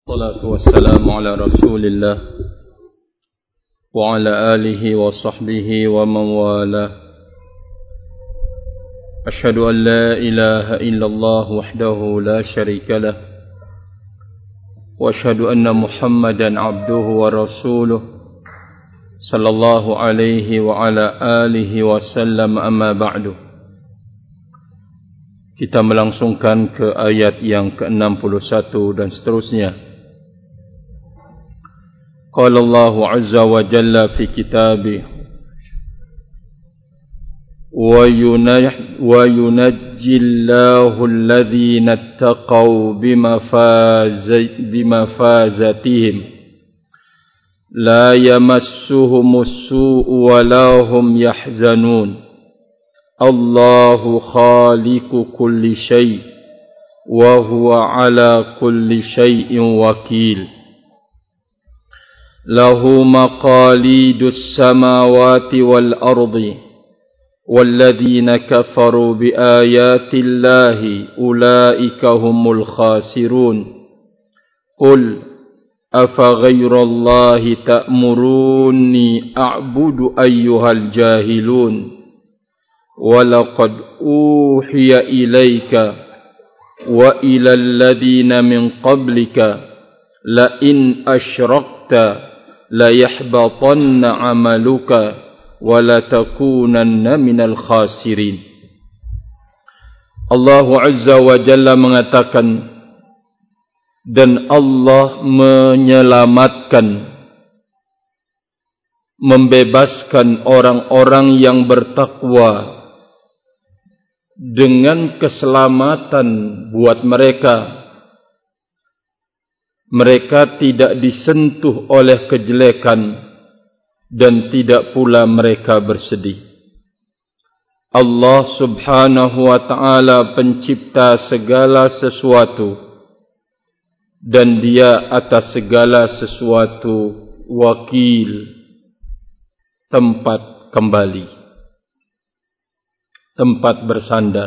الصلاة والسلام على رسول الله وعلى آله وصحبه ومن والاه. أشهد أن لا إله إلا الله وحده لا شريك له وأشهد أن محمدا عبده ورسوله صلى الله عليه وعلى آله وسلم. أما بعد. Kita melangsungkan ke ayat yang ke-61 dan seterusnya. Qala Allah Azza wa Jalla fi kitabih wa yunajjillahu alladhina ittaqaw bimafazatihim la yamassuhumus su'u wa la hum yahzanun. Allahu khaliqu kulli syai' wa huwa ala kulli syai'in wakil. Lahu maqalidus samawati wal ardi walladhina kafaru bi ayati Allahi ulaika humul khasirun. Qul afa ghairallahi ta'muruni a'budu ayyuhal jahilun. وَلَقَدْ أُوحِيَ إِلَيْكَ وَإِلَى الَّذِينَ مِنْ قَبْلِكَ لَئِنْ أَشْرَكْتَ لَيَحْبَطَنَّ عَمَلُكَ وَلَتَكُونَنَّ مِنَ الْخَاسِرِينَ. Allah Azza wa Jalla mengatakan, dan Allah menyelamatkan, membebaskan orang-orang yang bertakwa dengan keselamatan buat mereka. Mereka tidak disentuh oleh kejelekan dan tidak pula mereka bersedih. Allah Subhanahu wa ta'ala pencipta segala sesuatu dan Dia atas segala sesuatu wakil, tempat kembali, tempat bersandar.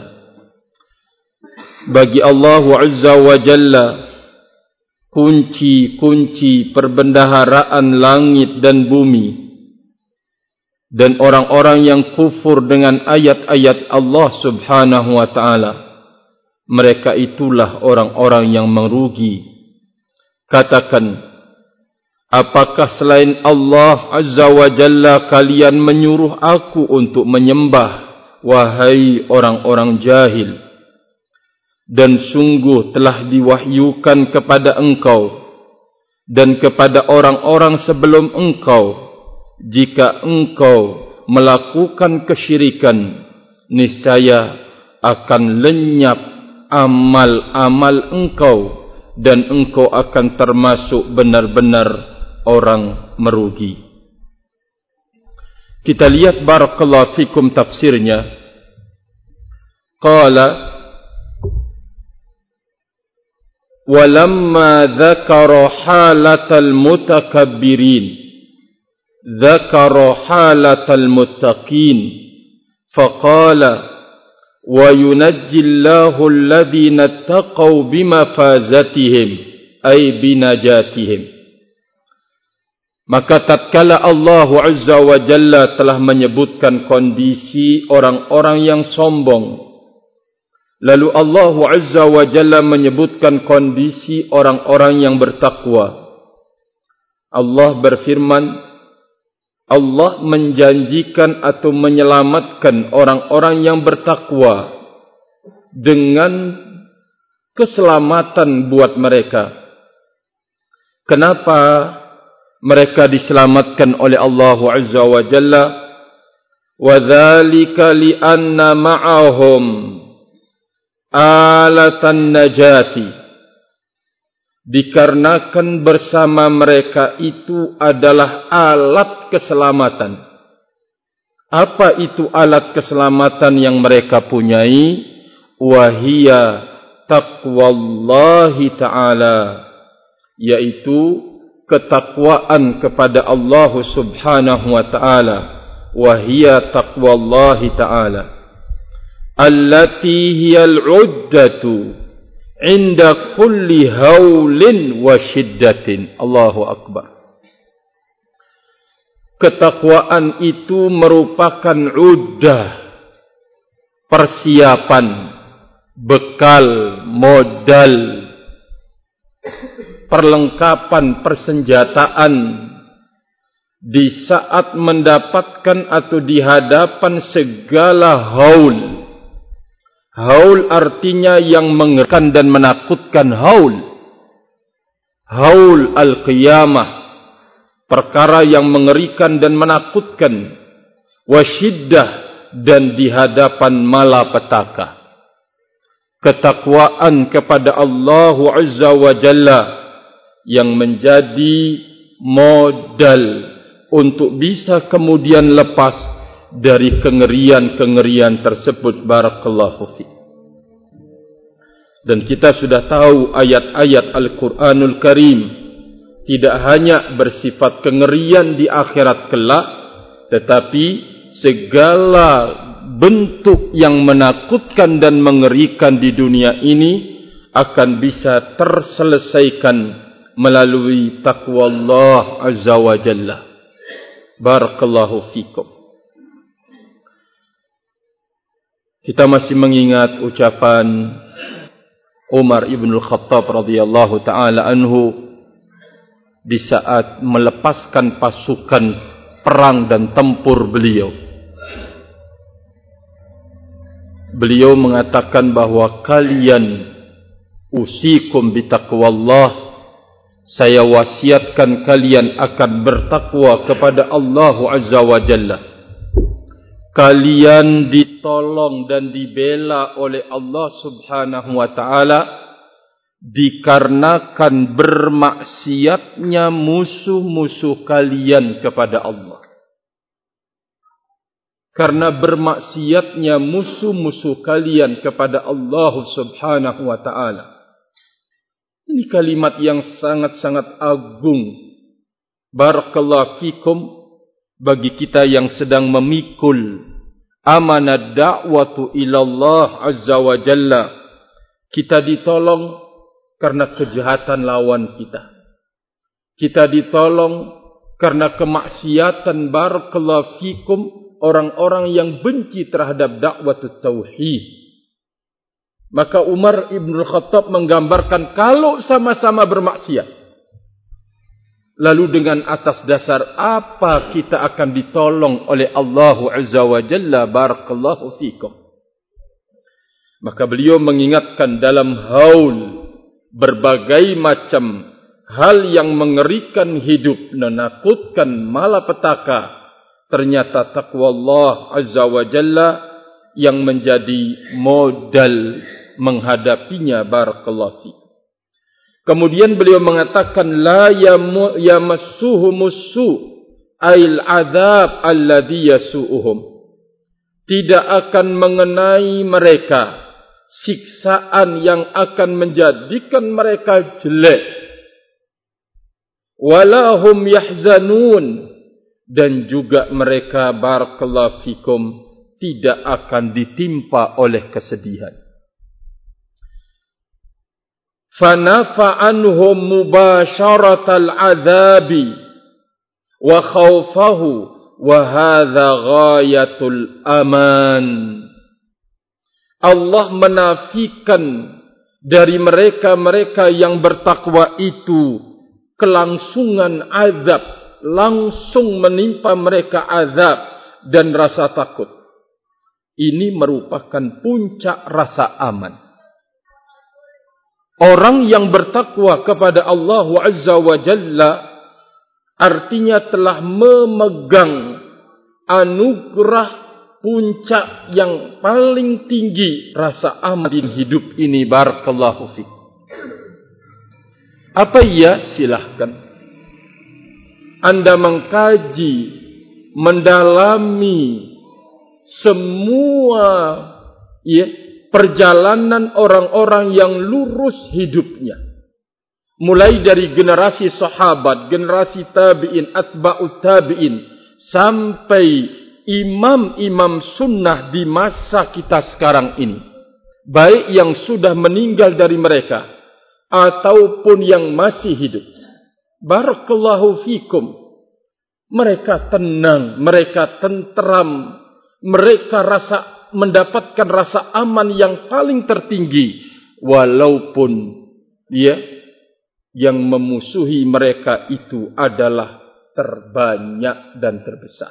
Bagi Allah Azza wa Jalla kunci-kunci perbendaharaan langit dan bumi, dan orang-orang yang kufur dengan ayat-ayat Allah Subhanahu wa ta'ala, mereka itulah orang-orang yang merugi. Katakan, apakah selain Allah Azza wa Jalla kalian menyuruh aku untuk menyembah, wahai orang-orang jahil? Dan sungguh telah diwahyukan kepada engkau dan kepada orang-orang sebelum engkau, jika engkau melakukan kesyirikan, niscaya akan lenyap amal-amal engkau dan engkau akan termasuk benar-benar orang merugi. Kita lihat barakallahu fikum tafsirnya. Qala walamma dzakara halatal mutakabbirin dzakara halatal muttaqin faqala wa yunajjillahu alladhina ittaqaw bimafazatihim ay binajatihim. Maka tatkala Allah Azza wa Jalla telah menyebutkan kondisi orang-orang yang sombong, lalu Allah Azza wa Jalla menyebutkan kondisi orang-orang yang bertakwa. Allah berfirman, Allah menjanjikan atau menyelamatkan orang-orang yang bertakwa dengan keselamatan buat mereka. Kenapa mereka diselamatkan oleh Allah Azza wa Jalla? Wa dzalika li anna ma'ahum alatan najati, dikarenakan bersama mereka itu adalah alat keselamatan. Apa itu alat keselamatan yang mereka punyai? Wahia taqwallahi ta'ala, yaitu ketakwaan kepada Allah Subhanahu wa ta'ala. Wahia taqwallahi ta'ala allati hiyal uddatu inda kulli haulin wa syiddatin. Allahu akbar. Ketakwaan itu merupakan uddah, persiapan, bekal, modal, perlengkapan, persenjataan di saat mendapatkan atau di hadapan segala haul. Haul artinya yang mengerikan dan menakutkan. Haul al-qiyamah, perkara yang mengerikan dan menakutkan. Wasyiddah, dan di hadapan malapetaka. Ketakwaan kepada Allah Azza wa Jalla yang menjadi modal untuk bisa kemudian lepas dari kengerian-kengerian tersebut. Barakallahu fiik. Dan kita sudah tahu ayat-ayat Al-Quranul Karim tidak hanya bersifat kengerian di akhirat kelak, tetapi segala bentuk yang menakutkan dan mengerikan di dunia ini akan bisa terselesaikan melalui taqwa Allah Azza wa Jalla. Barakallahu fikum. Kita masih mengingat ucapan Umar ibn al-Khattab radhiyallahu ta'ala anhu di saat melepaskan pasukan perang dan tempur beliau. Beliau mengatakan bahawa kalian usikum bitaqwallah, saya wasiatkan kalian akan bertakwa kepada Allah Azza wa Jalla. Kalian ditolong dan dibela oleh Allah Subhanahu wa ta'ala dikarenakan bermaksiatnya musuh-musuh kalian kepada Allah. Karena bermaksiatnya musuh-musuh kalian kepada Allah Subhanahu wa ta'ala. Ini kalimat yang sangat-sangat agung. Barakallahu fikum, bagi kita yang sedang memikul amanah da'watu ilallah Azza wa Jalla. Kita ditolong karena kejahatan lawan kita. Kita ditolong karena kemaksiatan. Barakallahu fikum, orang-orang yang benci terhadap dakwah tauhid. Maka Umar ibn al-Khattab menggambarkan kalau sama-sama bermaksiat, lalu dengan atas dasar apa kita akan ditolong oleh Allah Azza wa Jalla. Barakallahu fikum. Maka beliau mengingatkan dalam haul berbagai macam hal yang mengerikan hidup, menakutkan, malapetaka, ternyata taqwa Allah Azza wa Jalla yang menjadi modal menghadapinya. Barakallahu fiik. Kemudian beliau mengatakan la yamassuhumussu ail adzab alladhi yasu'uhum. Tidak akan mengenai mereka siksaan yang akan menjadikan mereka jelek. Wala hum yahzanun, dan juga mereka barakallahu fikum tidak akan ditimpa oleh kesedihan. Fanafa anhum mubasharatal adzabi wa khawfahu wa hadza ghayatul aman. Allah menafikan dari mereka-mereka yang bertakwa itu kelangsungan azab, langsung menimpa mereka azab dan rasa takut. Ini merupakan puncak rasa aman. Orang yang bertakwa kepada Allah Azza wa Jalla artinya telah memegang anugerah puncak yang paling tinggi, rasa aman di hidup ini. Barakallahu fiik. Apa ia? Silahkan Anda mengkaji, mendalami semua perjalanan orang-orang yang lurus hidupnya. Mulai dari generasi sahabat, generasi tabi'in, atba'ut tabi'in, sampai imam-imam sunnah di masa kita sekarang ini. baik yang sudah meninggal dari mereka ataupun yang masih hidup. Barakallahu fikum. Mereka tenang, mereka tenteram, mereka mendapatkan rasa aman yang paling tertinggi, walaupun yang memusuhi mereka itu adalah terbanyak dan terbesar.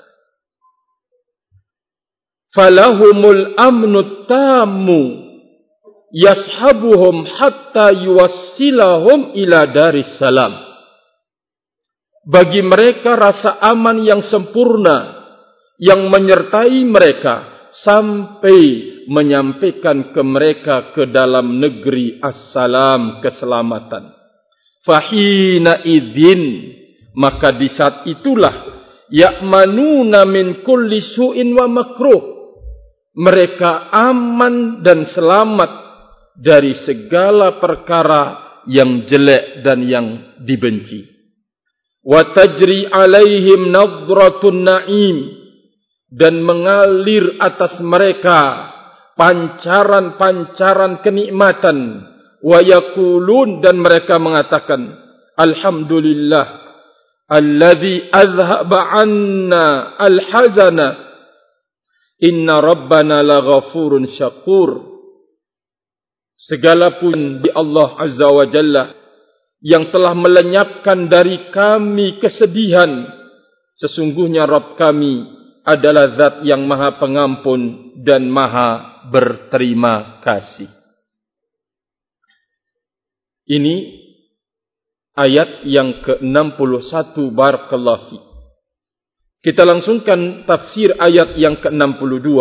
Falahumul amnu tammu yashabuhum hatta yuwassilahum ila daris salam. Bagi mereka rasa aman yang sempurna yang menyertai mereka sampai menyampaikan ke mereka ke dalam negeri assalam, keselamatan. Fahina idzin, maka di saat itulah ya'manuna min kulli su'in wa makruh, mereka aman dan selamat dari segala perkara yang jelek dan yang dibenci. Wa tajri alaihim nadratun na'im, dan mengalir atas mereka pancaran-pancaran kenikmatan. Wa yaqulun, dan mereka mengatakan, alhamdulillah alladzi azhaba 'anna alhazana inna rabbana laghafurun syakur. Segala pun di Allah Azza wa Jalla yang telah melenyapkan dari kami kesedihan. Sesungguhnya Rabb kami adalah zat yang maha pengampun dan maha berterima kasih. Ini ayat yang ke-61. Barakallahu fi. Kita langsungkan tafsir ayat yang ke-62.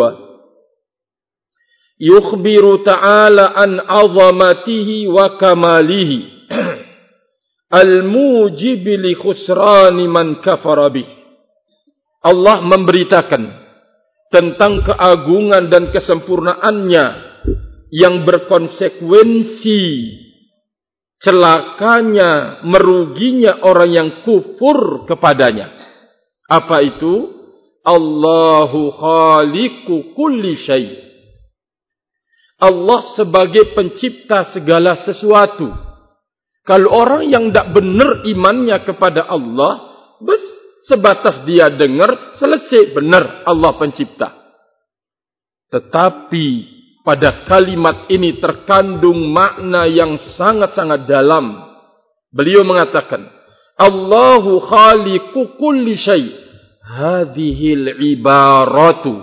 Yukhbiru ta'ala an 'azamatihi wa kamalihi al-mujib li khusrani man kafara bih. Allah memberitakan tentang keagungan dan kesempurnaannya yang berkonsekuensi celakanya, meruginya orang yang kufur kepadanya. Apa itu? Allahu khaliqu kulli syai'. Allah sebagai pencipta segala sesuatu. Kalau orang yang tidak benar imannya kepada Allah, sebatas dia dengar, selesai, benar Allah pencipta. Tetapi pada kalimat ini terkandung makna yang sangat-sangat dalam. Beliau mengatakan, Allahu khaliqu kulli syai'. Hadhil ibaratu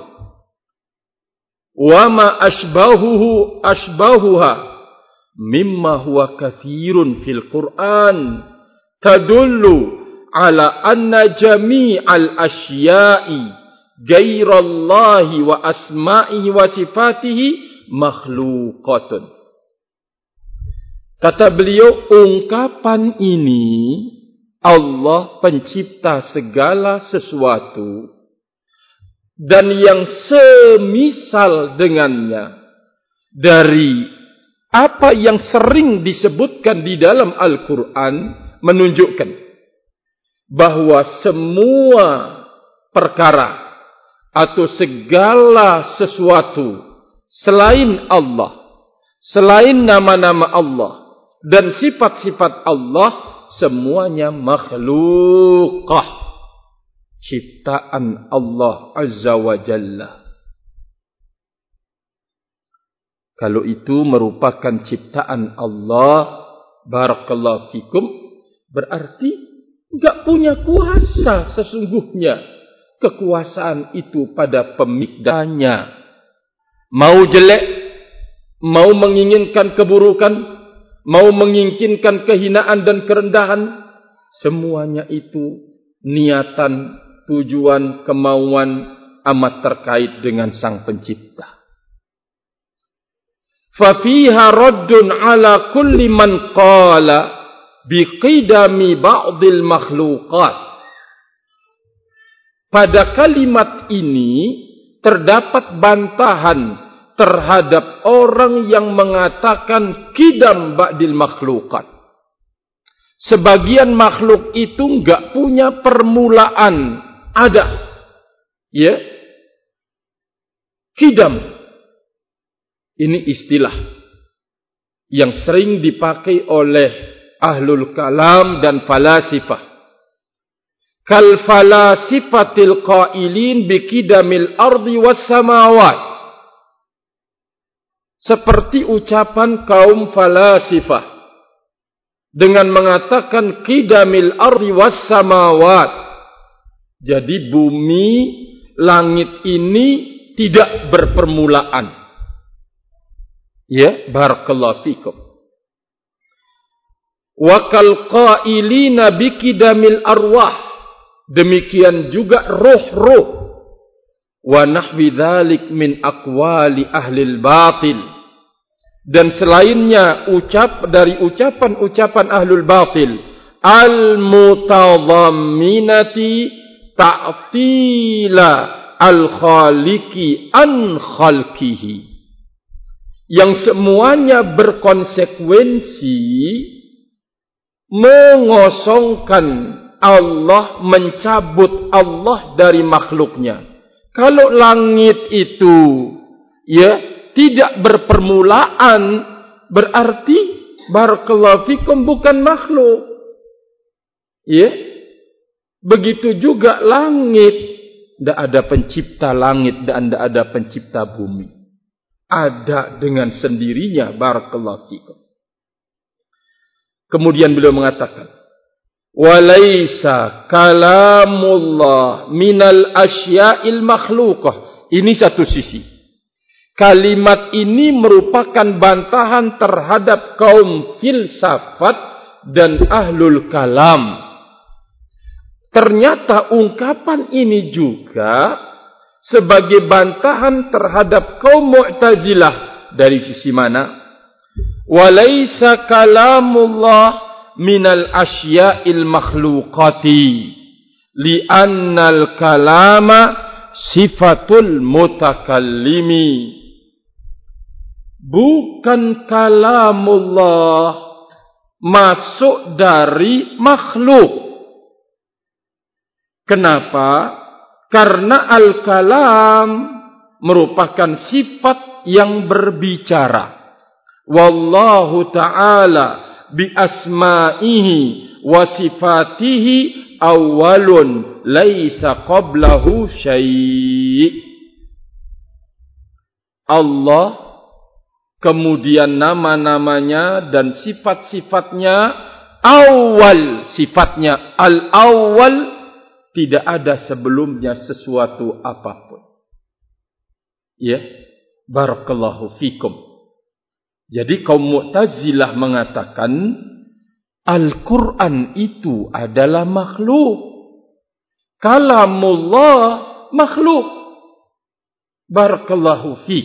wa ma ashbahuha mimma huwa kathirun fil Qur'an tadullu ala anna jami'al asya'i ghairallahi wa asma'ihi wa sifatihi makhluqatun. Kata beliau, ungkapan ini, Allah pencipta segala sesuatu dan yang semisal dengannya dari apa yang sering disebutkan di dalam Al-Quran, menunjukkan bahwa semua perkara atau segala sesuatu selain Allah, selain nama-nama Allah dan sifat-sifat Allah, semuanya makhlukah, ciptaan Allah Azza wa Jalla. Kalau itu merupakan ciptaan Allah, barakallahu fikum, berarti enggak punya kuasa sesungguhnya. Kekuasaan itu pada pemiliknya. Mau jelek, mau menginginkan keburukan, mau menginginkan kehinaan dan kerendahan, semuanya itu niatan, tujuan, kemauan amat terkait dengan Sang Pencipta. Fafiha raddun ala kulli man qala biqidami ba'dil makhluqat. Pada kalimat ini terdapat bantahan terhadap orang yang mengatakan qidam ba'dil makhluqat. Sebagian makhluk itu enggak punya permulaan, ada. Ya. Qidam Ini istilah yang sering dipakai oleh ahlul kalam dan falasifah. Kal falasifatil qailin bikidamil ardi was samawat. Seperti ucapan kaum falasifah dengan mengatakan qidamil ardi was samawat. Jadi bumi, langit ini tidak berpermulaan. Ya, barakallahu fikum. Wa kal qailina bikidamil arwah. Demikian juga roh-roh. Wa nahwi dzalik min aqwali ahlil batil. Dan selainnya dari ucapan-ucapan ahlul batil al-mutadhamminati ta'tila al-khaliqi an khalqihi, yang semuanya berkonsekuensi mengosongkan Allah, mencabut Allah dari makhluknya. Kalau langit itu tidak berpermulaan, berarti barakallahu fikum bukan makhluk. Begitu juga langit, tidak ada pencipta langit dan tidak ada pencipta bumi. Ada dengan sendirinya, barakallahu fikum. Kemudian beliau mengatakan, walaisa kalamullah minal asya'il makhluqah. Ini satu sisi. Kalimat ini merupakan bantahan terhadap kaum filsafat dan ahlul kalam. Ternyata ungkapan ini juga sebagai bantahan terhadap kaum Mu'tazilah. Dari sisi mana? Walaisa kalamullah minal asya'il makhluqati li'annal kalama sifatul mutakallimi. Bukan kalamullah masuk dari makhluk. Kenapa? Karena al-kalam merupakan sifat yang berbicara. Wallahu ta'ala bi asma'ihi wa sifatihi awwalun laisa qablahu syai'. Allah, kemudian nama-namanya dan sifat-sifatnya, awal sifatnya al-awwal, tidak ada sebelumnya sesuatu apapun. Barakallahu fikum. Jadi kaum Mu'tazilah mengatakan Al-Quran itu adalah makhluk. Kalamullah makhluk. Barakallahu fiik.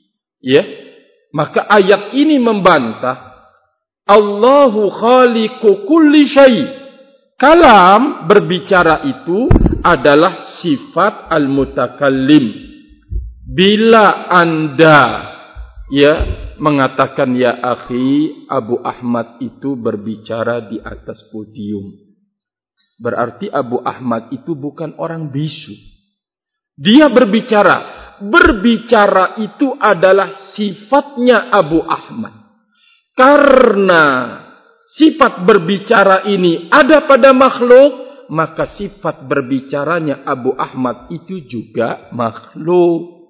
Maka ayat ini membantah Allahu khaliqu kulli syai'. Kalam, berbicara itu adalah sifat al-mutakallim. Bila anda mengatakan, ya akhi, Abu Ahmad itu berbicara di atas podium, berarti Abu Ahmad itu bukan orang bisu. Dia berbicara. Berbicara itu adalah sifatnya Abu Ahmad. Karena sifat berbicara ini ada pada makhluk, maka sifat berbicaranya Abu Ahmad itu juga makhluk.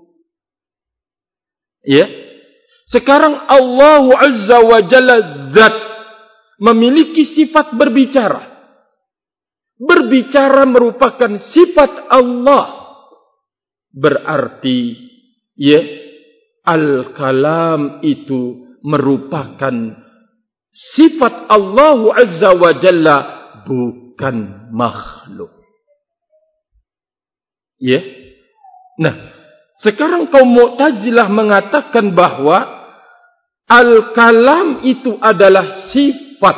Sekarang Allah Azza wa Jalla Zat memiliki sifat berbicara. Berbicara merupakan sifat Allah. Berarti al-kalam itu merupakan sifat Allah Azza wa Jalla, bukan makhluk. Nah, sekarang kaum Mu'tazilah mengatakan bahwa al-kalam itu adalah sifat.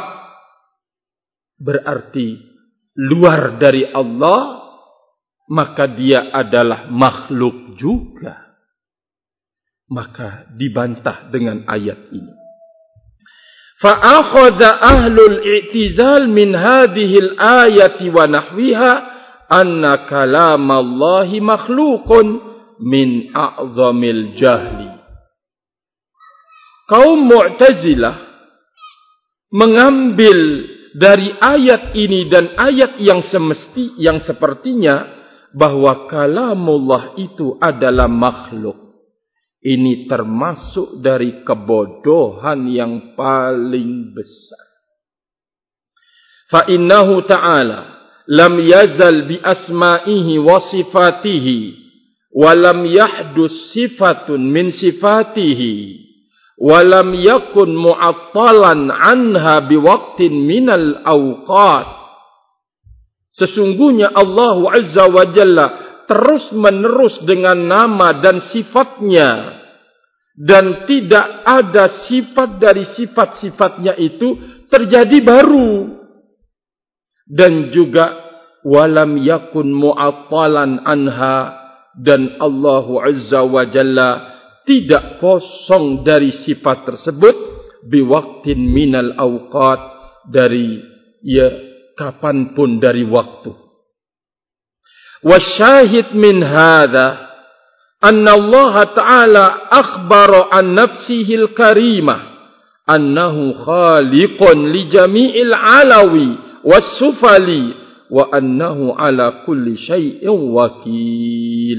Berarti luar dari Allah, maka dia adalah makhluk juga. Maka dibantah dengan ayat ini. Fa'akhadha ahlul i'tizal min hadhil ayati wa nahwiha anna kalamallahi makhlukun min a'zamil jahli. kaum Mu'tazilah mengambil dari ayat ini dan ayat yang sepertinya bahwa kalamullah itu adalah makhluk. Ini termasuk dari kebodohan yang paling besar. Fa innahu ta'ala lam yazal bi asma'ihi wa sifatihi wa lam yahdus sifatun min sifatihi wa lam yakun mu'attalan anha biwaqtin minal awqat. Sesungguhnya Allah Azza wa Jalla terus menerus dengan nama dan sifatnya, dan tidak ada sifat dari sifat-sifatnya itu terjadi baru, dan juga walam yakun mu'attalan anha, dan Allah Azza wa Jalla tidak kosong dari sifat tersebut biwaqtin minal awqat, dari kapanpun dari waktu. Wasyahid min hadha anna Allah Ta'ala akhbara an nafsihil karimah annahu khaliqun li jami'il alawi was-sufali wa annahu ala kulli syai'in wakil.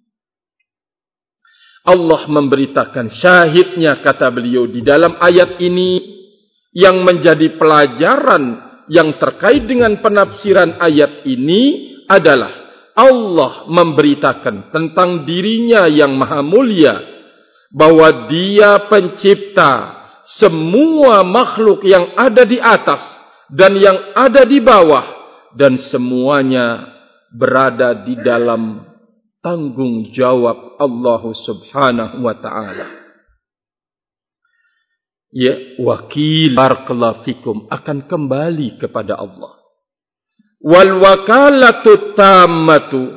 Allah memberitakan, syahidnya kata beliau di dalam ayat ini yang menjadi pelajaran yang terkait dengan penafsiran ayat ini adalah Allah memberitakan tentang dirinya yang maha mulia, bahwa dia pencipta semua makhluk yang ada di atas dan yang ada di bawah, dan semuanya berada di dalam tanggung jawab Allah Subhanahu wa ta'ala. Wakil barakallahu fikum akan kembali kepada Allah. Wal wakalatu tammatu,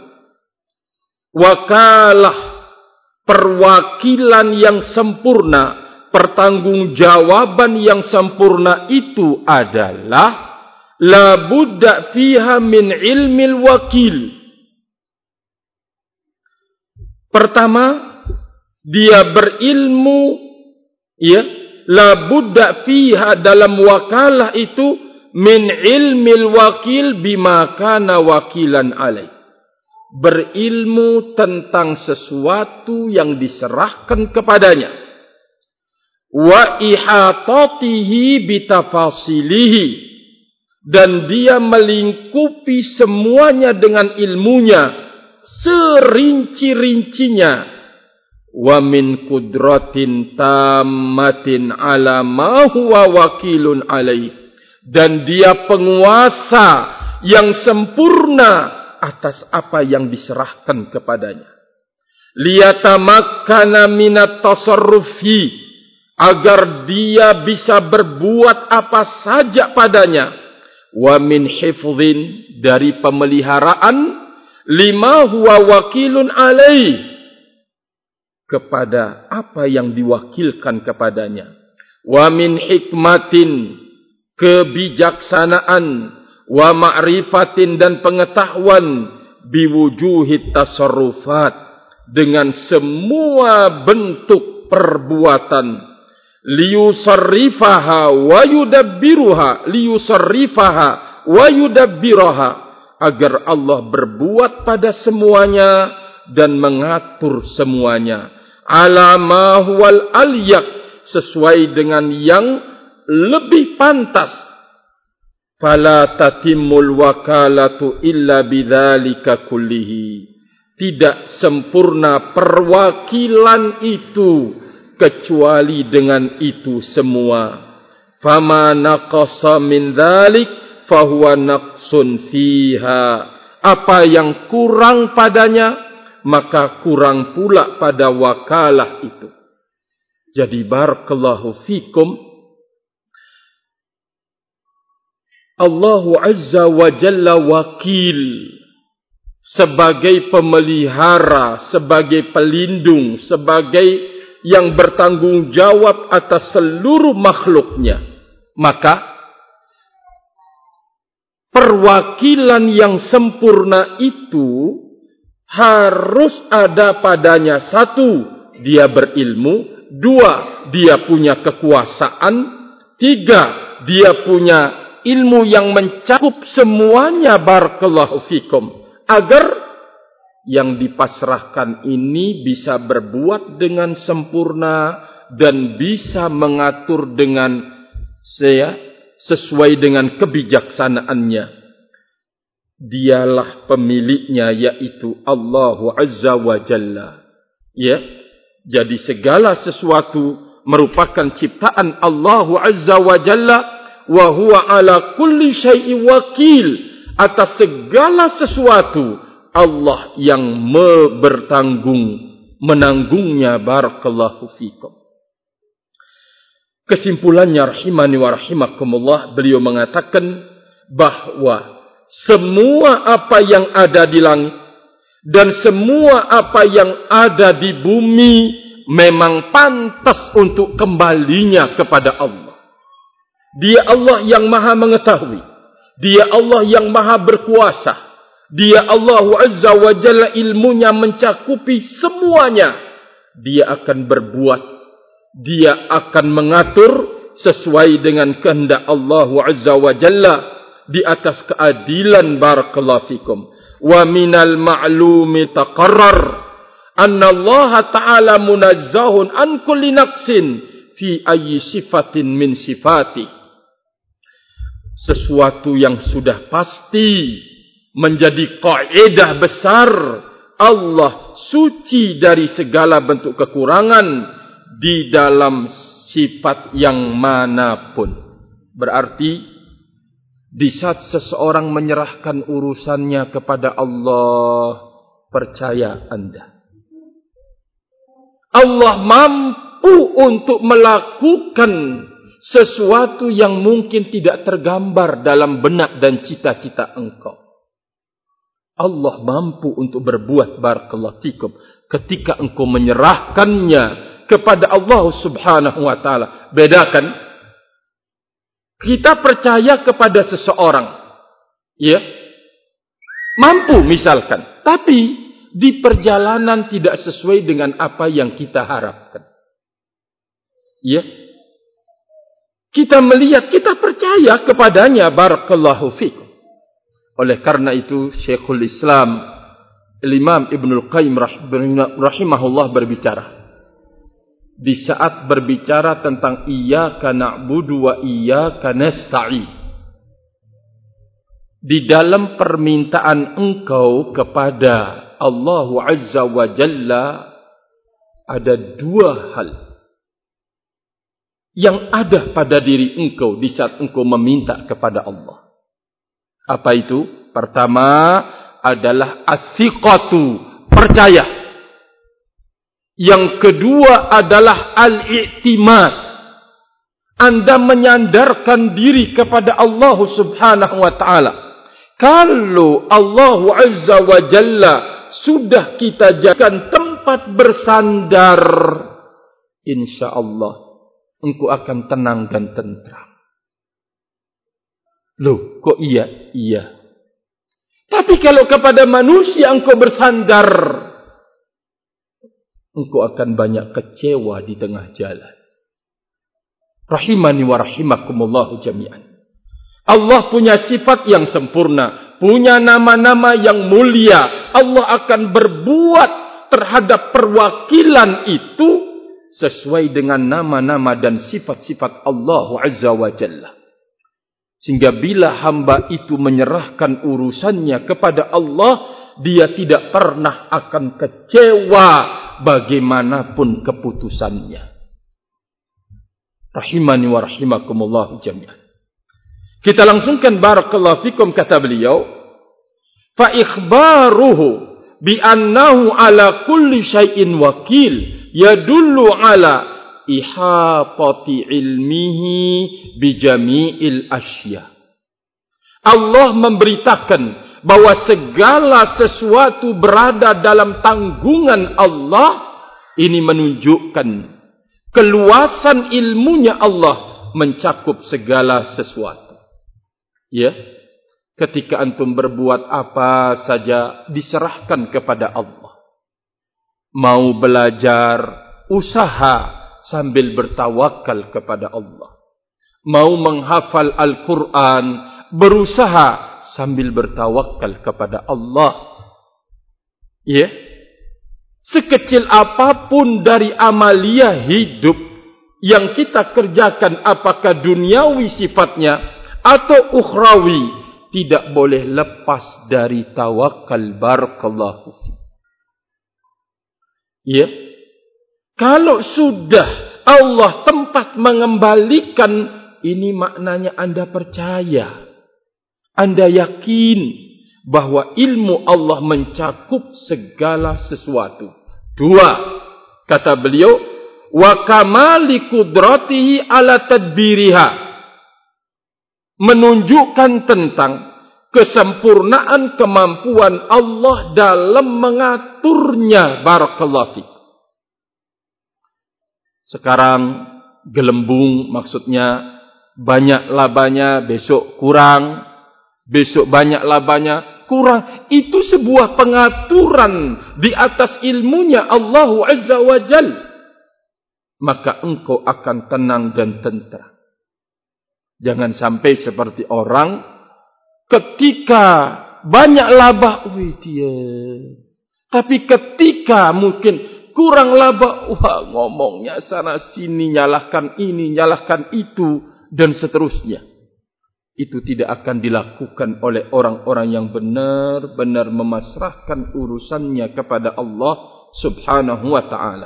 wakalah perwakilan yang sempurna, pertanggungjawaban yang sempurna itu adalah la budda fiha min ilmil wakil. Pertama, dia berilmu, la budda fiha dalam wakalah itu min ilmil wakil bima kana wakilan alaih. Berilmu tentang sesuatu yang diserahkan kepadanya. Wa ihatatihi bitafasilihi, dan dia melingkupi semuanya dengan ilmunya serinci-rincinya. Wa min kudratin tammatin ala ma huwa wakilun alaih, dan dia penguasa yang sempurna atas apa yang diserahkan kepadanya. Liyatamakkana minat tasarrufi, agar dia bisa berbuat apa saja padanya. Wa min hifdhin, dari pemeliharaan, lima huwa wakilun alaih, kepada apa yang diwakilkan kepadanya. Wa min hikmatin, kebijaksanaan, wa ma'rifatin, dan pengetahuan, biwujuhit tasarrufat, dengan semua bentuk perbuatan, liyusarrifaha wa yudabbiraha, agar Allah berbuat pada semuanya dan mengatur semuanya, ala ma huwal alyak, sesuai dengan yang lebih pantas. Fala tatimul wakalatu illa bidzalika kullihi, tidak sempurna perwakilan itu kecuali dengan itu semua. Fama naqasa min dzalik fahuwa naqsun fiha, apa yang kurang padanya maka kurang pula pada wakalah itu. Jadi barakallahu fikum, Allah Azza wa Jalla wakil, sebagai pemelihara, sebagai pelindung, sebagai yang bertanggung jawab atas seluruh makhluknya. Maka perwakilan yang sempurna itu harus ada padanya. Satu, dia berilmu. 2, dia punya kekuasaan. 3, dia punya ilmu yang mencakup semuanya. Barakallahu fikum. Agar yang dipasrahkan ini bisa berbuat dengan sempurna dan bisa mengatur dengan sesuai dengan kebijaksanaannya. Dialah pemiliknya, yaitu Allah Azza wa Jalla. Ya, jadi segala sesuatu merupakan ciptaan Allah Azza wa Jalla, wa huwa ala kulli syai'in wakil. Atas segala sesuatu Allah yang menanggungnya. Barakallahu fikum. Kesimpulannya rahimani wa rahimakumullah, beliau mengatakan bahwa semua apa yang ada di langit dan semua apa yang ada di bumi memang pantas untuk kembalinya kepada Allah. Dia Allah yang maha mengetahui. Dia Allah yang maha berkuasa. Dia Allah Azza wa Jalla, ilmunya mencakupi semuanya. Dia akan berbuat, dia akan mengatur sesuai dengan kehendak Allah Azza wa Jalla di atas keadilan. Barakallahu fikum. Wa minal ma'lumi taqarrar anna Allah Ta'ala munazzahun an kulli naqsin fi ayyi sifatin min sifati. Sesuatu yang sudah pasti menjadi kaidah besar, Allah suci dari segala bentuk kekurangan di dalam sifat yang manapun. Berarti di saat seseorang menyerahkan urusannya kepada Allah, percaya Anda, Allah mampu untuk melakukan sesuatu yang mungkin tidak tergambar dalam benak dan cita-cita engkau. Allah mampu untuk berbuat. Barakallahu fikum. Ketika engkau menyerahkannya kepada Allah Subhanahu wa ta'ala. Bedakan, kita percaya kepada seseorang, ya, mampu misalkan, tapi di perjalanan tidak sesuai dengan apa yang kita harapkan. Ya, kita melihat, kita percaya kepadanya. Barakallahu fikum. Oleh karena itu Syekhul Islam Imam Ibnul Qayyim rahimahullah berbicara. Di saat berbicara tentang iyyaka na'budu wa iyyaka nasta'in, di dalam permintaan engkau kepada Allah Azza wa Jalla ada 2 hal yang ada pada diri engkau di saat engkau meminta kepada Allah. Apa itu? Pertama adalah as-siqatu, percaya. Yang kedua adalah al-i'timad. Anda menyandarkan diri kepada Allah Subhanahu wa ta'ala. Kalau Allah Azza wa Jalla sudah kita jadikan tempat bersandar, insya-Allah engkau akan tenang dan tentram. Loh, kok iya? Iya. Tapi kalau kepada manusia engkau bersandar, engkau akan banyak kecewa di tengah jalan. Rahimani wa rahimakumullahu jami'an. Allah punya sifat yang sempurna, punya nama-nama yang mulia. Allah akan berbuat terhadap perwakilan itu sesuai dengan nama-nama dan sifat-sifat Allah Azza wa Jalla. Sehingga bila hamba itu menyerahkan urusannya kepada Allah, dia tidak pernah akan kecewa bagaimanapun keputusannya. Rahimani wa rahimakumullah jami'an. Kita langsungkan barakallahu fikum, kata beliau, fa ikhbaruhu bi annahu ala kulli syai'in wakil yadullu ala ihatati ilmihi bijami'il asya. Allah memberitakan bahwa segala sesuatu berada dalam tanggungan Allah. Ini menunjukkan keluasan ilmunya Allah mencakup segala sesuatu. Ya, ketika antum berbuat apa saja diserahkan kepada Allah. Mau belajar, usaha, sambil bertawakal kepada Allah. Mau menghafal Al-Quran, berusaha sambil bertawakal kepada Allah. Ya, sekecil apapun dari amalia hidup yang kita kerjakan, apakah duniawi sifatnya atau ukhrawi, tidak boleh lepas dari tawakal. Barakallahu fi. Ya, kalau sudah Allah tempat mengembalikan, ini maknanya Anda percaya, Anda yakin bahwa ilmu Allah mencakup segala sesuatu. 2, kata beliau, wa kamali qudratihi ala tadbiriha, menunjukkan tentang kesempurnaan kemampuan Allah dalam mengaturnya. Barakallahu fiik. Sekarang gelembung, maksudnya banyak labanya, besok kurang, besok banyak labanya, kurang. Itu sebuah pengaturan di atas ilmunya Allah Azza wa Jal. Maka engkau akan tenang dan tentram. Jangan sampai seperti orang ketika banyak laba, tapi ketika mungkin kurang laba, ngomongnya sana sini, nyalahkan ini, nyalahkan itu, dan seterusnya. Itu tidak akan dilakukan oleh orang-orang yang benar-benar memasrahkan urusannya kepada Allah Subhanahu wa ta'ala.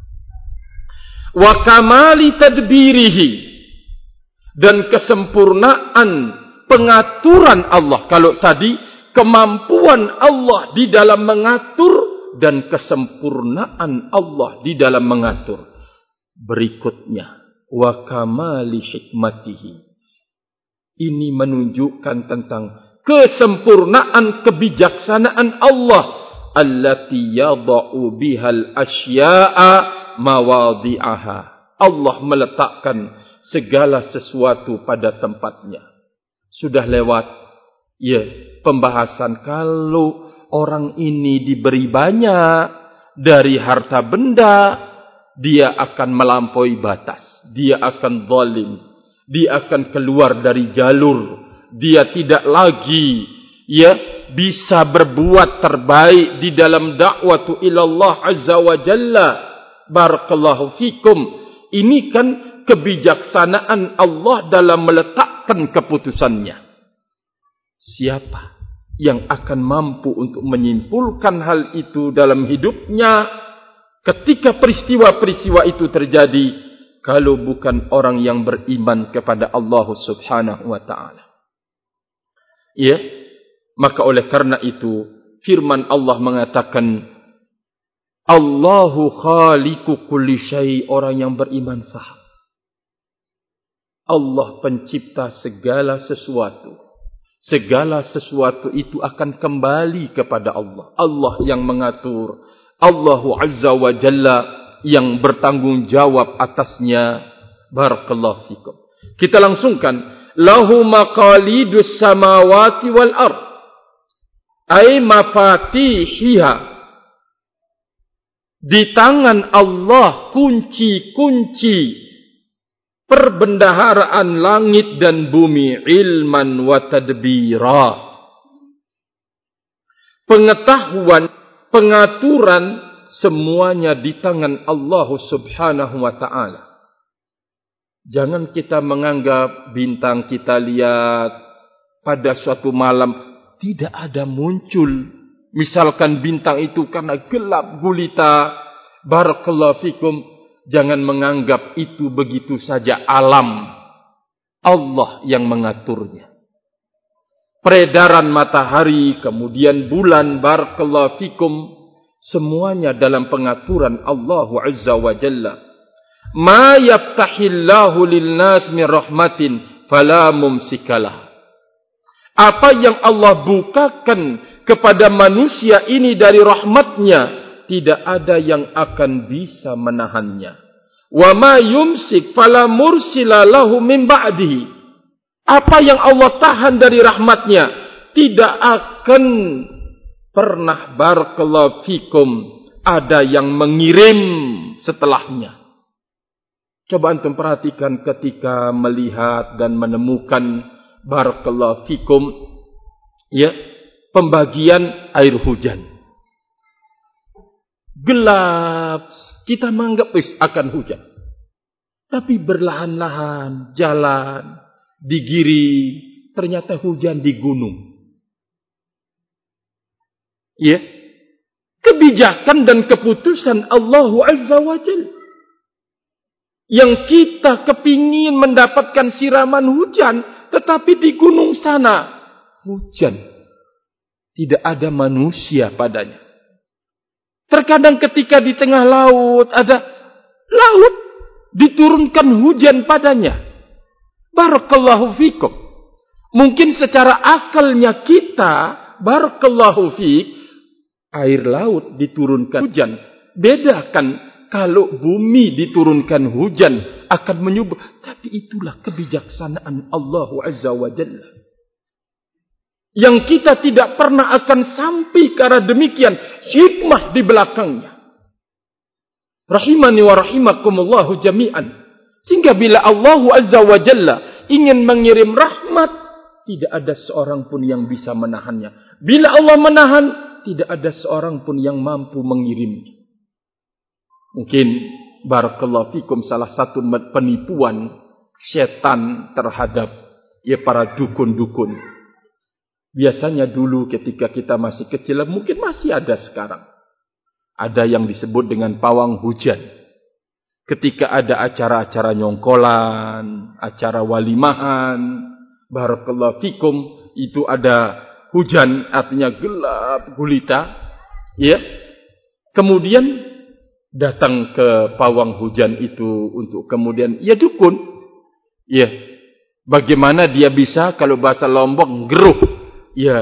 Wa kamali tadbirihi, dan kesempurnaan pengaturan Allah. Kalau tadi kemampuan Allah di dalam mengatur dan kesempurnaan Allah di dalam mengatur. Berikutnya, wa kamali hikmatihi, ini menunjukkan tentang kesempurnaan kebijaksanaan Allah, allati yada'u bihal asya'a mawadhi'aha. Allah meletakkan segala sesuatu pada tempatnya. Sudah lewat ya pembahasan, kalau orang ini diberi banyak dari harta benda, dia akan melampaui batas, dia akan zalim, dia akan keluar dari jalur, dia tidak lagi bisa berbuat terbaik di dalam dakwah ila Allah Azza wa Jalla. Barakallahu fikum. Ini kan kebijaksanaan Allah dalam meletakkan keputusannya. Siapa yang akan mampu untuk menyimpulkan hal itu dalam hidupnya ketika peristiwa-peristiwa itu terjadi, kalau bukan orang yang beriman kepada Allah Subhanahu wa ta'ala? Ya, maka oleh karena itu firman Allah mengatakan, Allahu khaliqu kulli syai'. Orang yang beriman faham, Allah pencipta segala sesuatu. Segala sesuatu itu akan kembali kepada Allah. Allah yang mengatur, Allah Azza wa Jalla yang bertanggung jawab atasnya. Barakallahu fikum. Kita langsungkan, lahu maqalidus samawati wal ard, ay mafatihiha. Di tangan Allah kunci-kunci perbendaharaan langit dan bumi, ilman wa tadbira. Pengetahuan, pengaturan, semuanya di tangan Allah Subhanahu wa ta'ala. Jangan kita menganggap bintang kita lihat pada suatu malam tidak ada muncul. Misalkan bintang itu karena gelap gulita. Barakallahu fikum. Jangan menganggap itu begitu saja alam. Allah yang mengaturnya. Peredaran matahari, kemudian bulan, barakallahu fikum, semuanya dalam pengaturan Allah Azza wa Jalla. Ma yaftahillahu lilnas min rahmatin fala mumsikalah. Apa yang Allah bukakan kepada manusia ini dari rahmatnya, tidak ada yang akan bisa menahannya. Wa ma yumsik fala mursila lahu min ba'dihi. Apa yang Allah tahan dari rahmatnya, tidak akan pernah, barakallahu fikum, ada yang mengirim setelahnya. Coba antum perhatikan ketika melihat dan menemukan barakallahu fikum ya, pembagian air hujan. Gelap, kita menganggap akan hujan. Tapi berlahan-lahan jalan, digiring, ternyata hujan di gunung. Ya. Kebijakan dan keputusan Allah Azza wa Jalla. Yang kita kepingin mendapatkan siraman hujan, tetapi di gunung sana hujan. Tidak ada manusia padanya. Terkadang ketika di tengah laut ada laut, diturunkan hujan padanya. Barakallahu fikum. Mungkin secara akalnya kita, barakallahu fik, air laut diturunkan hujan. Bedakan kalau bumi diturunkan hujan akan menyubur. Tapi itulah kebijaksanaan Allah Azza wa Jalla. Yang kita tidak pernah akan sampai ke arah demikian. Hikmah di belakangnya. Rahimani wa rahimakumullahu jami'an. Sehingga bila Allah Azza wa Jalla ingin mengirim rahmat, tidak ada seorang pun yang bisa menahannya. Bila Allah menahan, tidak ada seorang pun yang mampu mengirimnya. Mungkin barakallahu fikum salah satu penipuan setan terhadap para dukun-dukun. Biasanya dulu ketika kita masih kecil, mungkin masih ada sekarang. Ada yang disebut dengan pawang hujan. Ketika ada acara-acara nyongkolan, acara walimahan, barakallahu fikum, itu ada hujan, artinya gelap gulita, ya. Kemudian datang ke pawang hujan itu untuk kemudian dukun. Ya. Bagaimana dia bisa kalau bahasa Lombok geruh? Ya,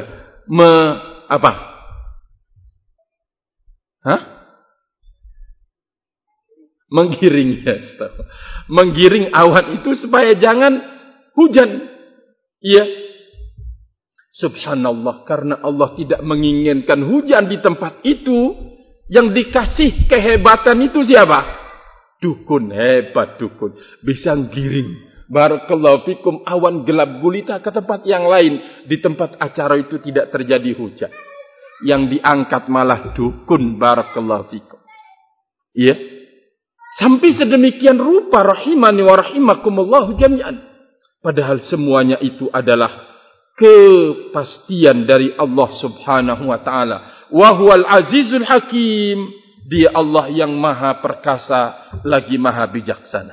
menggiring, ya, menggiring awan itu supaya jangan hujan. Ya. Subhanallah, karena Allah tidak menginginkan hujan di tempat itu. Yang dikasih kehebatan itu siapa? Dukun, hebat dukun. Bisa giring. Barakallahu fikum, awan gelap gulita ke tempat yang lain. Di tempat acara itu tidak terjadi hujan. Yang diangkat malah dukun, barakallahu fikum. Ya. Sampai sedemikian rupa, rahimani wa rahimakumullahu jami'an. Padahal semuanya itu adalah kepastian dari Allah Subhanahu wa ta'ala. Wa huwal azizul hakim. Dia Allah yang maha perkasa lagi maha bijaksana.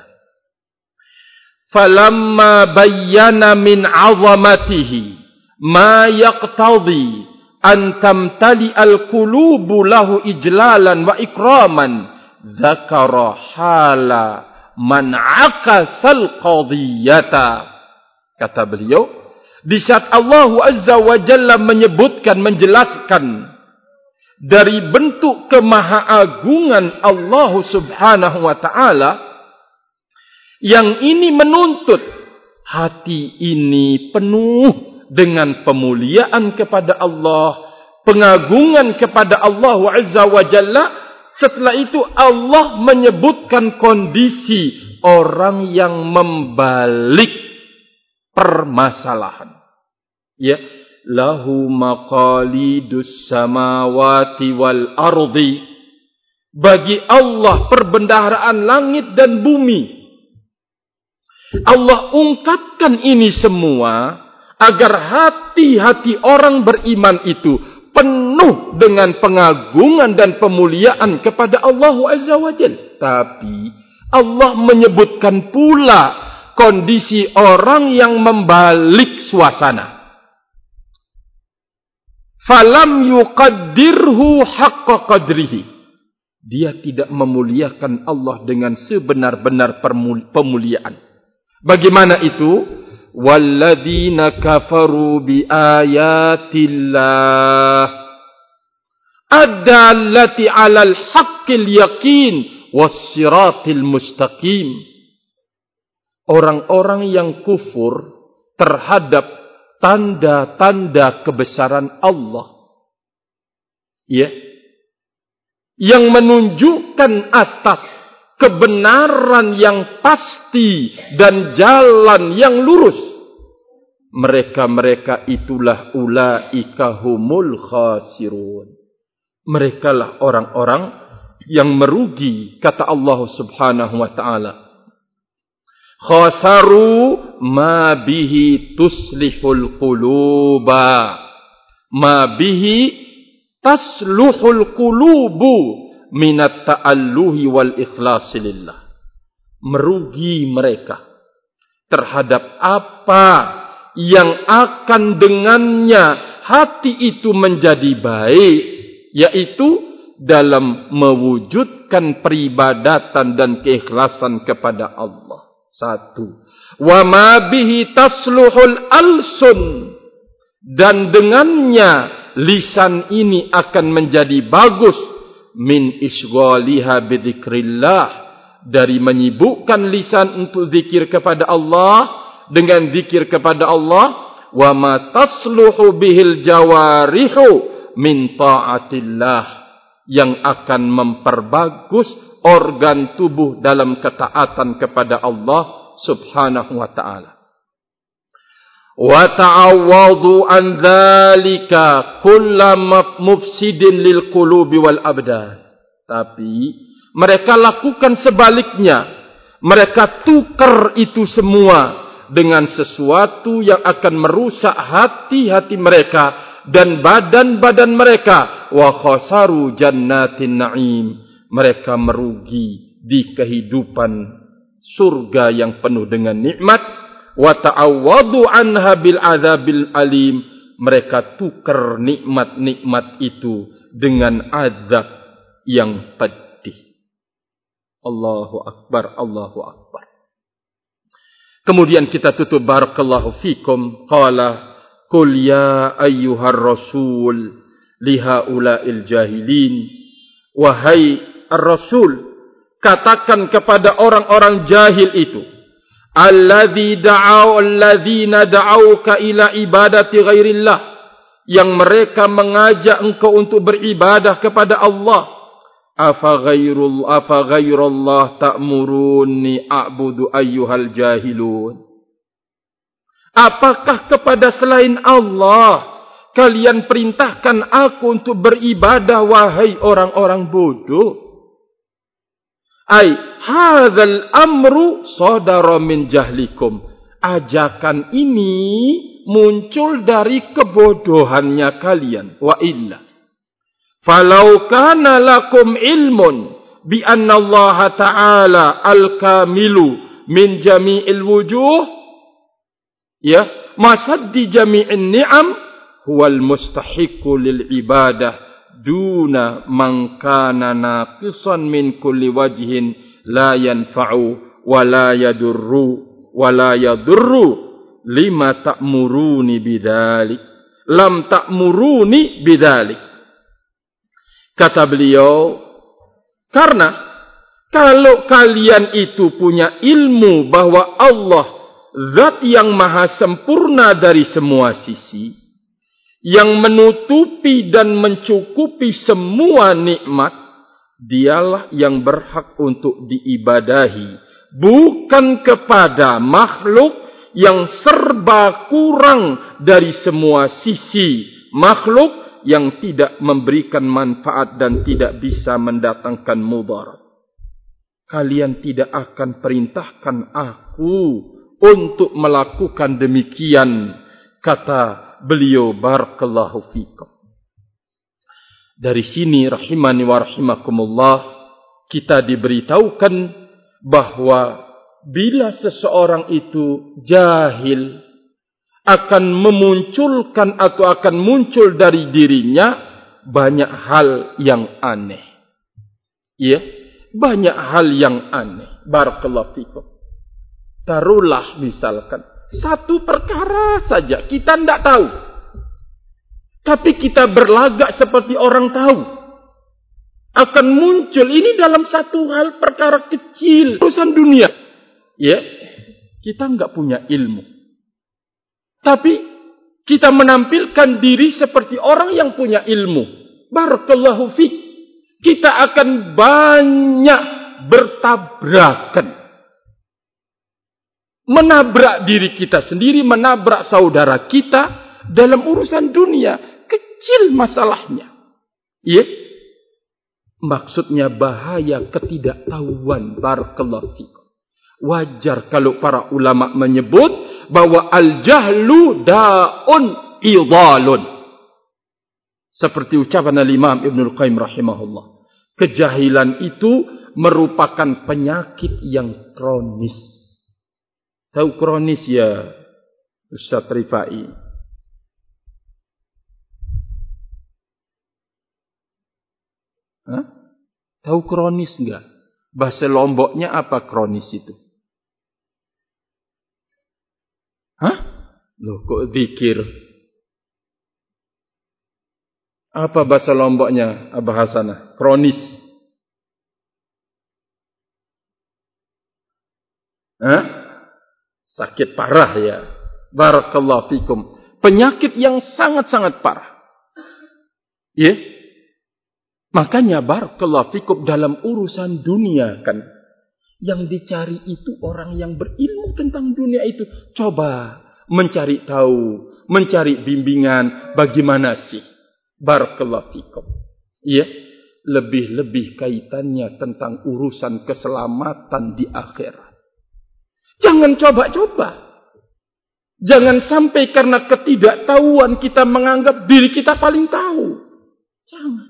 Falamma bayyana min 'azamatihi ma yaqtadi an tamtali al-qulubu lahu ijlalan wa ikraman, dzakara hala man 'akasal qadiyata. Kata beliau, di saat Allah Azza wa Jalla menyebutkan, menjelaskan dari bentuk kemahaagungan Allah Subhanahu wa ta'ala, yang ini menuntut hati ini penuh dengan pemuliaan kepada Allah, pengagungan kepada Allah Azza wa Jalla. Setelah itu Allah menyebutkan kondisi orang yang membalik permasalahan. Ya, lahu maqalidus samawati wal ardi. Bagi Allah perbendaharaan langit dan bumi. Allah ungkapkan ini semua agar hati-hati orang beriman itu penuh dengan pengagungan dan pemuliaan kepada Allah Azza wa Jalla. Tapi Allah menyebutkan pula kondisi orang yang membalik suasana. Falam yuqaddirhu haqqa qadrihi. Dia tidak memuliakan Allah dengan sebenar-benar pemuliaan. Bagaimana itu? Walladzina kafaru bi ayatillah adallati 'alal haqqil yaqin was-siratil mustaqim. Orang-orang yang kufur terhadap tanda-tanda kebesaran Allah, ya, yang menunjukkan atas kebenaran yang pasti dan jalan yang lurus, mereka-mereka itulah ulaika humul khasirun. Mereka lah orang-orang yang merugi, kata Allah Subhanahu wa taala. Khasaru ma bihi tuslihul quluba, ma bihi tasluhul qulubu minat ta'alluhi wal ikhlasi lillah. Merugi mereka terhadap apa yang akan dengannya hati itu menjadi baik, yaitu dalam mewujudkan peribadatan dan keikhlasan kepada Allah. Satu. Wa ma bihi tasluhul alsun, dan dengannya lisan ini akan menjadi bagus, min isghaliha bidzikrillah, dari menyibukkan lisan untuk zikir kepada Allah, dengan zikir kepada Allah. Wa ma tasluhu bihil jawarihu min ta'atillah, yang akan memperbagus organ tubuh dalam ketaatan kepada Allah Subhanahu wa ta'ala. Wa ta'awwadu an dzalika kullu mufsidin lil qulubi wal abdan. Tapi mereka lakukan sebaliknya. Mereka tukar itu semua dengan sesuatu yang akan merusak hati-hati mereka dan badan-badan mereka. Wa khasaru jannatin na'im. Mereka merugi di kehidupan surga yang penuh dengan nikmat. Wa ta'awwadu anha bil adzabil alim. Mereka tukar nikmat-nikmat itu dengan azab yang pedih. Allahu akbar, Allahu akbar. Kemudian kita tutup, barakallahu fikum. Qala qul ya ayyuhar rasul lihaula'il jahilin. Wahai Ar-Rasul, katakan kepada orang-orang jahil itu, alladzina da'auka ila ibadati ghairillah, yang mereka mengajak engkau untuk beribadah kepada Allah. Afa ghairullah ta'muruni a'budu ayyuhal jahilun. Apakah kepada selain Allah kalian perintahkan aku untuk beribadah, wahai orang-orang bodoh? Ai hadzal amru sadara min jahlikum. Ajakan ini muncul dari kebodohannya kalian. Wa illa falau kana lakum ilmun bi anna Allah ta'ala al-kamilu min jami'il wujuh, ya, masaddi jami'in ni'am huwal mustahiqu lil ibadah duna man kana naqisan min kulli wajhin la yanfa'u wa la yadurru lima ta'muruni bidzalik lam ta'muruni bidzalik. Kata beliau, karena kalau kalian itu punya ilmu bahwa Allah zat yang maha sempurna dari semua sisi, yang menutupi dan mencukupi semua nikmat, dialah yang berhak untuk diibadahi, bukan kepada makhluk yang serba kurang dari semua sisi, makhluk yang tidak memberikan manfaat dan tidak bisa mendatangkan mudarat. Kalian tidak akan perintahkan aku untuk melakukan demikian, kata beliau, barakallahu fikum. Dari sini rahimani wa rahimakumullah, kita diberitahukan bahwa bila seseorang itu jahil, akan memunculkan atau akan muncul dari dirinya banyak hal yang aneh. Ya, banyak hal yang aneh. Barakallahu fikum. Taruhlah misalkan satu perkara saja kita tidak tahu, tapi kita berlagak seperti orang tahu. Akan muncul ini dalam satu hal perkara kecil, urusan dunia. Ya, kita enggak punya ilmu, tapi kita menampilkan diri seperti orang yang punya ilmu. Barakallahu fiik. Kita akan banyak bertabrakan. Menabrak diri kita sendiri, menabrak saudara kita dalam urusan dunia. Kecil masalahnya. Ya. Maksudnya bahaya ketidaktahuan. Barakallahu fikum. Wajar kalau para ulama menyebut bahwa al-jahlu da'un idhalun. Seperti ucapan al-Imam Ibnul Qayyim rahimahullah. Kejahilan itu merupakan penyakit yang kronis. Tahu kronis ya Ustaz Rifai? Hah? Tahu kronis enggak? Bahasa Lomboknya apa kronis itu? Hah? Loh, kok zikir? Apa bahasa Lomboknya, Abah Hasanah? Kronis. Hah? Sakit parah ya. Barakallahu fikum. Penyakit yang sangat-sangat parah. Ya. Makanya barakallahu fikum dalam urusan dunia kan. Yang dicari itu orang yang berilmu tentang dunia itu. Coba mencari tahu. Mencari bimbingan. Bagaimana sih? Barakallahu fikum. Ya. Lebih-lebih kaitannya tentang urusan keselamatan di akhirat. Jangan coba-coba. Jangan sampai karena ketidaktahuan kita menganggap diri kita paling tahu. Jangan.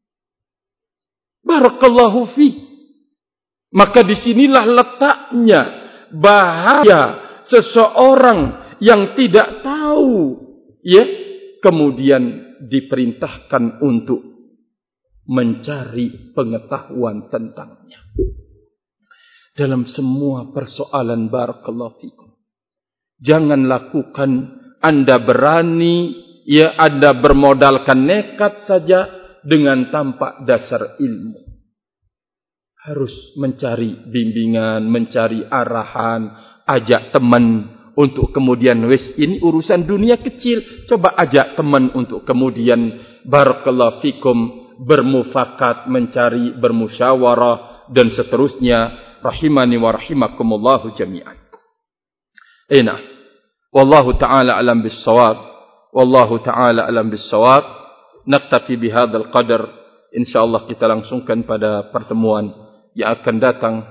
Barakallahu fi. Maka disinilah letaknya bahaya seseorang yang tidak tahu. Ya, kemudian diperintahkan untuk mencari pengetahuan tentangnya. Dalam semua persoalan barakallahu fikum. Jangan lakukan Anda berani, ya Anda bermodalkan nekat saja dengan tanpa dasar ilmu. Harus mencari bimbingan, mencari arahan, ajak teman untuk kemudian wis ini urusan dunia kecil, coba ajak teman untuk kemudian barakallahu fikum bermufakat, mencari bermusyawarah dan seterusnya. Rahimani wa rahimakumullahu jami'an. Ina. Wallahu ta'ala alam bis-shawab. Wallahu ta'ala alam bis-shawab. Naktafi bihadzal qadar. Insyaallah kita langsungkan pada pertemuan yang akan datang.